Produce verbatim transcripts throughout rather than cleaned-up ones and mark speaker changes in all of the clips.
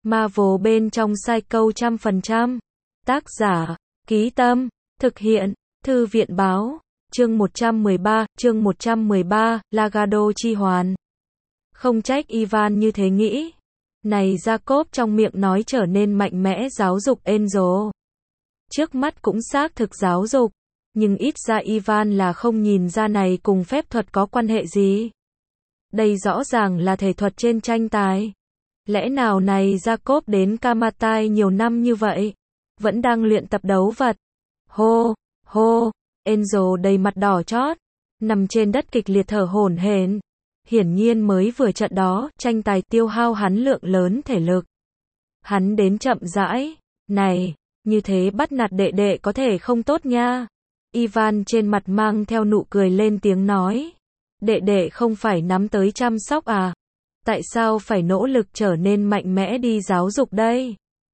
Speaker 1: Marvel bên trong Psycho trăm phần trăm. Tác giả, Ký Tâm, thực hiện, Thư viện báo, chương một trăm mười ba, chương một trăm mười ba, Lagado chi hoàn. Không trách Ivan như thế nghĩ. Này Jacob trong miệng nói trở nên mạnh mẽ giáo dục Angel. Trước mắt cũng xác thực giáo dục, nhưng ít ra Ivan là không nhìn ra này cùng phép thuật có quan hệ gì. Đây rõ ràng là thể thuật trên tranh tài. Lẽ nào này Jacob đến Kamatai nhiều năm như vậy, vẫn đang luyện tập đấu vật. Hô, hô, Angel đầy mặt đỏ chót, nằm trên đất kịch liệt thở hổn hển. Hiển nhiên mới vừa trận đó, tranh tài tiêu hao hắn lượng lớn thể lực. Hắn đến chậm rãi, này, như thế bắt nạt đệ đệ có thể không tốt nha. Ivan trên mặt mang theo nụ cười lên tiếng nói. Đệ đệ không phải nắm tới chăm sóc à? Tại sao phải nỗ lực trở nên mạnh mẽ đi giáo dục đây?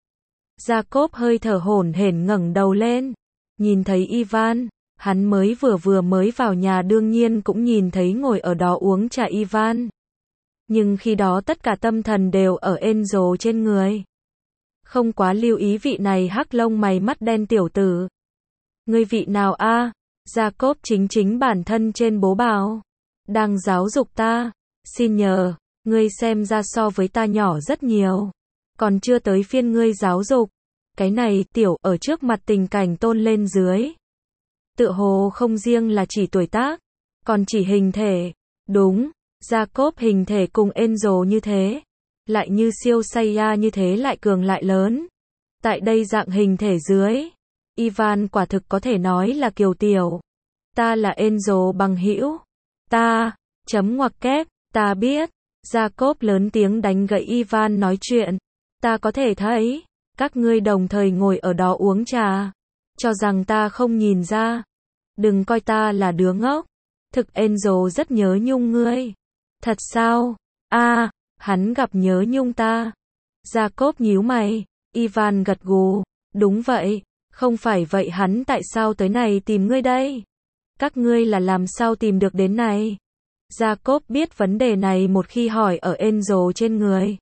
Speaker 1: Jacob hơi thở hổn hển ngẩng đầu lên, nhìn thấy Ivan, hắn mới vừa vừa mới vào nhà đương nhiên cũng nhìn thấy ngồi ở đó uống trà Ivan. Nhưng khi đó tất cả tâm thần đều ở Angel trên người. Không quá lưu ý vị này hắc lông mày mắt đen tiểu tử. Ngươi vị nào a? À? Jacob chính chính bản thân trên bố bào. Đang giáo dục ta, xin nhờ, ngươi xem ra so với ta nhỏ rất nhiều. Còn chưa tới phiên ngươi giáo dục. Cái này tiểu ở trước mặt tình cảnh tôn lên dưới. Tựa hồ không riêng là chỉ tuổi tác, còn chỉ hình thể. Đúng, Jacob hình thể cùng Angel như thế, lại như siêu Saiya như thế lại cường lại lớn. Tại đây dạng hình thể dưới, Ivan quả thực có thể nói là kiều tiểu. Ta là Angel bằng hữu. Ta, chấm ngoặc kép, ta biết. Jacob lớn tiếng đánh gãy Ivan nói chuyện. Ta có thể thấy, các ngươi đồng thời ngồi ở đó uống trà, cho rằng ta không nhìn ra. Đừng coi ta là đứa ngốc. Thực Angel rất nhớ nhung ngươi. Thật sao? A, à, hắn gặp nhớ nhung ta. Jacob nhíu mày. Ivan gật gù. Đúng vậy. Không phải vậy hắn tại sao tới này tìm ngươi đây? Các ngươi là làm sao tìm được đến này? Jacob biết vấn đề này một khi hỏi ở Angel trên người.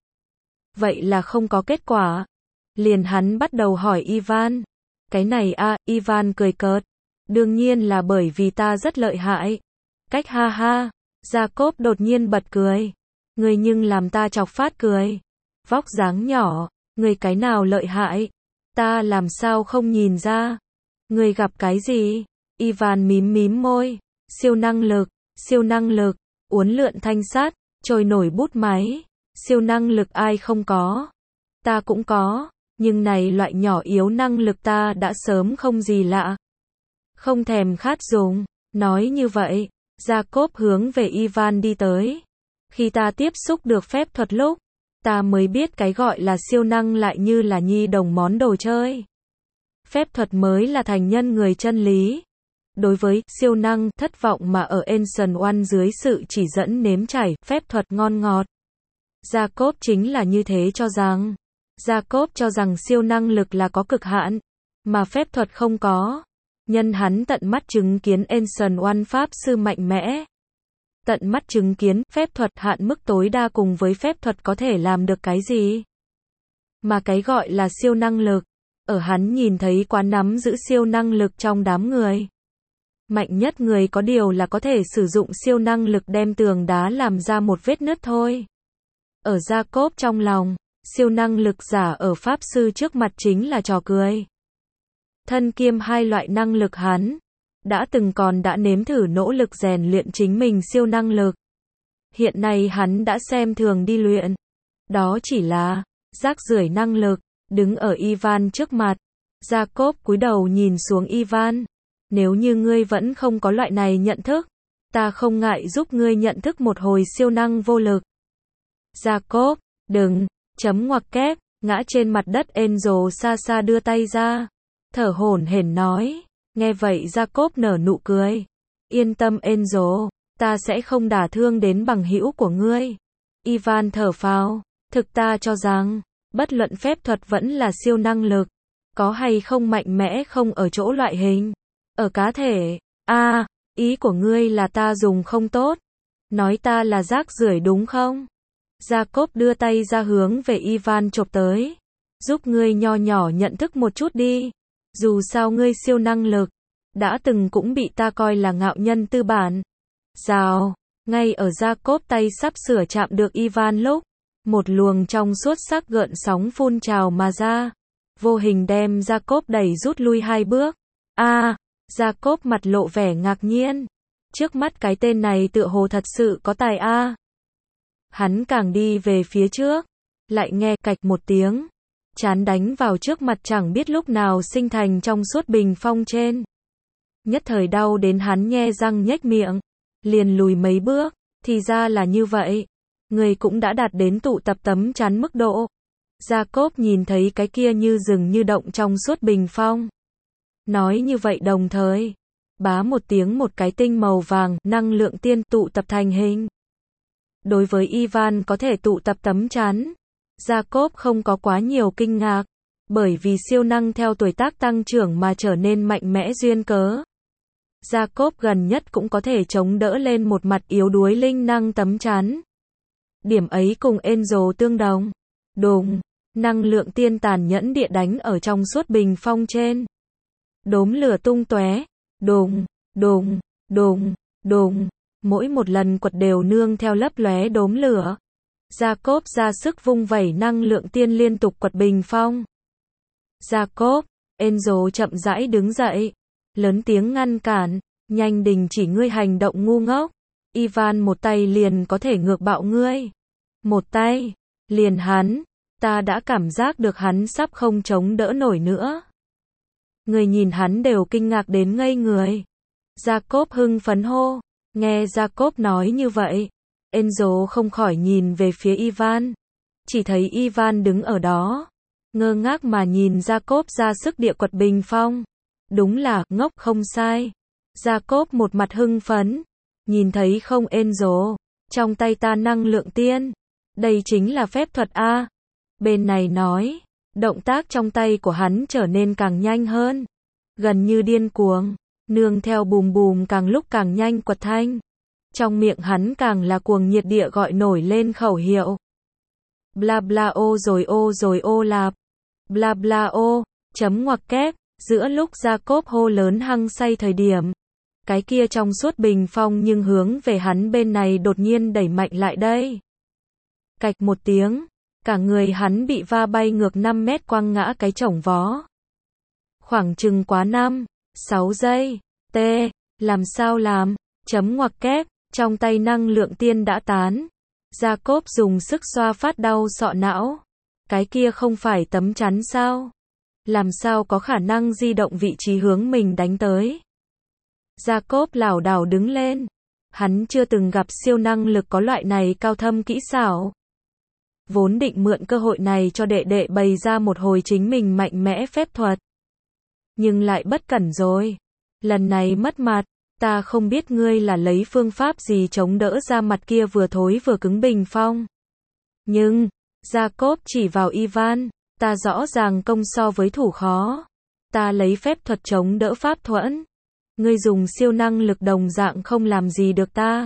Speaker 1: Vậy là không có kết quả. Liền hắn bắt đầu hỏi Ivan. Cái này a, à, Ivan cười cợt. Đương nhiên là bởi vì ta rất lợi hại. Cách ha ha. Jacob đột nhiên bật cười. Ngươi nhưng làm ta chọc phát cười. Vóc dáng nhỏ, ngươi cái nào lợi hại? Ta làm sao không nhìn ra? Ngươi gặp cái gì? Ivan mím mím môi. Siêu năng lực, siêu năng lực, uốn lượn thanh sắt, trôi nổi bút máy. Siêu năng lực ai không có? Ta cũng có, nhưng này loại nhỏ yếu năng lực ta đã sớm không gì lạ. Không thèm khát dùng. Nói như vậy, Jacob hướng về Ivan đi tới. Khi ta tiếp xúc được phép thuật lúc, ta mới biết cái gọi là siêu năng lại như là nhi đồng món đồ chơi. Phép thuật mới là thành nhân người chân lý. Đối với siêu năng thất vọng mà ở Ancient One dưới sự chỉ dẫn nếm trải, phép thuật ngon ngọt. Jacob chính là như thế cho rằng. Jacob cho rằng siêu năng lực là có cực hạn, mà phép thuật không có. Nhân hắn tận mắt chứng kiến Ancient One pháp sư mạnh mẽ. Tận mắt chứng kiến phép thuật hạn mức tối đa cùng với phép thuật có thể làm được cái gì. Mà cái gọi là siêu năng lực, ở hắn nhìn thấy quá nắm giữ siêu năng lực trong đám người. Mạnh nhất người có điều là có thể sử dụng siêu năng lực đem tường đá làm ra một vết nứt thôi. Ở Jacob trong lòng, siêu năng lực giả ở pháp sư trước mặt chính là trò cười. Thân kiêm hai loại năng lực hắn đã từng còn đã nếm thử nỗ lực rèn luyện chính mình siêu năng lực. Hiện nay hắn đã xem thường đi luyện. Đó chỉ là rác rưởi năng lực. Đứng ở Ivan trước mặt, Jacob cúi đầu nhìn xuống Ivan. Nếu như ngươi vẫn không có loại này nhận thức, ta không ngại giúp ngươi nhận thức một hồi siêu năng vô lực. Jacob, đừng, chấm ngoặc kép, ngã trên mặt đất Angel xa xa đưa tay ra. Thở hổn hển nói. Nghe vậy Jacob nở nụ cười. Yên tâm Angel, ta sẽ không đả thương đến bằng hữu của ngươi. Ivan thở phào. Thực ta cho rằng, bất luận phép thuật vẫn là siêu năng lực. Có hay không mạnh mẽ không ở chỗ loại hình. Ở cá thể. A, à, ý của ngươi là ta dùng không tốt. Nói ta là rác rưởi đúng không? Jacob đưa tay ra hướng về Ivan chộp tới. Giúp ngươi nho nhỏ nhận thức một chút đi. Dù sao ngươi siêu năng lực. Đã từng cũng bị ta coi là ngạo nhân tư bản. Rào. Ngay ở Jacob tay sắp sửa chạm được Ivan lúc. Một luồng trong suốt sắc gợn sóng phun trào mà ra. Vô hình đem Jacob đẩy rút lui hai bước. A, à, Jacob mặt lộ vẻ ngạc nhiên. Trước mắt cái tên này tựa hồ thật sự có tài a. À. Hắn càng đi về phía trước, lại nghe cạch một tiếng. Chán đánh vào trước mặt chẳng biết lúc nào sinh thành trong suốt bình phong trên. Nhất thời đau đến hắn nhe răng nhếch miệng. Liền lùi mấy bước, thì ra là như vậy. Người cũng đã đạt đến tụ tập tấm chắn mức độ. Jacob nhìn thấy cái kia như rừng như động trong suốt bình phong. Nói như vậy đồng thời, bá một tiếng một cái tinh màu vàng, năng lượng tiên tụ tập thành hình. Đối với Ivan có thể tụ tập tấm chắn, Jacob không có quá nhiều kinh ngạc, bởi vì siêu năng theo tuổi tác tăng trưởng mà trở nên mạnh mẽ duyên cớ. Jacob gần nhất cũng có thể chống đỡ lên một mặt yếu đuối linh năng tấm chắn. Điểm ấy cùng Angel tương đồng. Đùng, năng lượng tiên tàn nhẫn địa đánh ở trong suốt bình phong trên. Đốm lửa tung tóe, đùng, đùng, đùng, đùng, mỗi một lần quật đều nương theo lấp lóe đốm lửa. Jacob ra sức vung vẩy năng lượng tiên liên tục quật bình phong. Jacob, Angel chậm rãi đứng dậy, lớn tiếng ngăn cản, nhanh đình chỉ ngươi hành động ngu ngốc. Ivan một tay liền có thể ngược bạo ngươi. Một tay, liền hắn, ta đã cảm giác được hắn sắp không chống đỡ nổi nữa. Người nhìn hắn đều kinh ngạc đến ngây người. Jacob hưng phấn hô. Nghe Jacob nói như vậy, Angel không khỏi nhìn về phía Ivan. Chỉ thấy Ivan đứng ở đó, ngơ ngác mà nhìn Jacob ra sức địa quật bình phong. Đúng là, ngốc không sai. Jacob một mặt hưng phấn. Nhìn thấy không Angel, trong tay ta năng lượng tiên. Đây chính là phép thuật A. Bên này nói, động tác trong tay của hắn trở nên càng nhanh hơn. Gần như điên cuồng, nương theo bùm bùm càng lúc càng nhanh quật thanh. Trong miệng hắn càng là cuồng nhiệt địa gọi nổi lên khẩu hiệu. Bla bla ô rồi ô rồi ô lạp. Bla bla ô, chấm ngoặc kép, giữa lúc Jacob hô lớn hăng say thời điểm. Cái kia trong suốt bình phong nhưng hướng về hắn bên này đột nhiên đẩy mạnh lại đây. Cạch một tiếng, cả người hắn bị va bay ngược năm mét quăng ngã cái chổng vó. Khoảng chừng quá năm, sáu giây, t, làm sao làm, chấm ngoặc kép, trong tay năng lượng tiên đã tán. Jacob dùng sức xoa phát đau sọ não. Cái kia không phải tấm chắn sao? Làm sao có khả năng di động vị trí hướng mình đánh tới? Jacob lảo đảo đứng lên. Hắn chưa từng gặp siêu năng lực có loại này cao thâm kỹ xảo. Vốn định mượn cơ hội này cho đệ đệ bày ra một hồi chính mình mạnh mẽ phép thuật. Nhưng lại bất cẩn rồi. Lần này mất mặt, ta không biết ngươi là lấy phương pháp gì chống đỡ ra mặt kia vừa thối vừa cứng bình phong. Nhưng, Jacob chỉ vào Ivan, ta rõ ràng công so với thủ khó. Ta lấy phép thuật chống đỡ pháp thuẫn. Ngươi dùng siêu năng lực đồng dạng không làm gì được ta.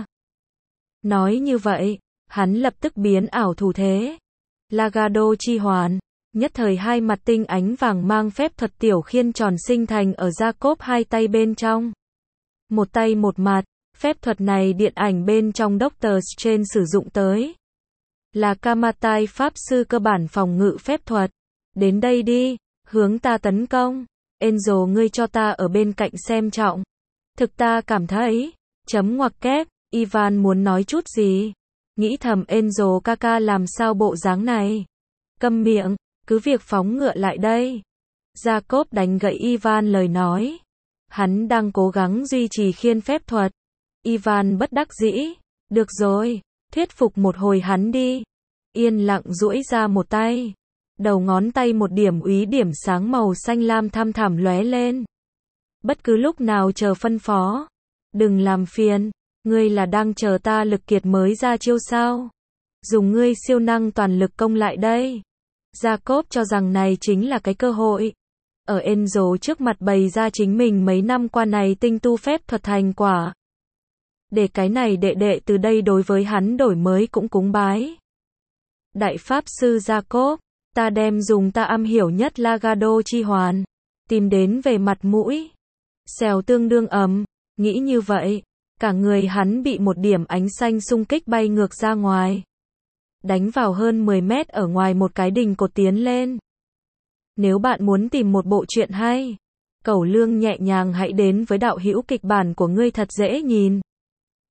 Speaker 1: Nói như vậy, hắn lập tức biến ảo thủ thế. Lagado chi hoàn. Nhất thời hai mặt tinh ánh vàng mang phép thuật tiểu khiên tròn sinh thành ở Jacob hai tay bên trong. Một tay một mặt, phép thuật này điện ảnh bên trong Doctor Strange sử dụng tới. Là Kamatai pháp sư cơ bản phòng ngự phép thuật. Đến đây đi, hướng ta tấn công. Angel ngươi cho ta ở bên cạnh xem trọng. Thực ta cảm thấy, chấm ngoặc kép, Ivan muốn nói chút gì. Nghĩ thầm Angel ca ca làm sao bộ dáng này. Câm miệng, cứ việc phóng ngựa lại đây. Jacob đánh gậy Ivan lời nói. Hắn đang cố gắng duy trì khiên phép thuật. Ivan bất đắc dĩ. Được rồi, thuyết phục một hồi hắn đi. Yên lặng duỗi ra một tay. Đầu ngón tay một điểm úy điểm sáng màu xanh lam thăm thẳm lóe lên. Bất cứ lúc nào chờ phân phó. Đừng làm phiền, ngươi là đang chờ ta lực kiệt mới ra chiêu sao? Dùng ngươi siêu năng toàn lực công lại đây. Jacob cho rằng này chính là cái cơ hội. Ở Angel trước mặt bày ra chính mình mấy năm qua này tinh tu phép thuật thành quả. Để cái này đệ đệ từ đây đối với hắn đổi mới cũng cúng bái. Đại Pháp Sư Jacob, ta đem dùng ta am hiểu nhất Lagado chi hoàn, tìm đến về mặt mũi. Xèo tương đương ấm, nghĩ như vậy, cả người hắn bị một điểm ánh xanh xung kích bay ngược ra ngoài. Đánh vào hơn mười mét ở ngoài một cái đình cột tiến lên. Nếu bạn muốn tìm một bộ truyện hay, Cẩu Lương nhẹ nhàng hãy đến với đạo hữu kịch bản của ngươi thật dễ nhìn.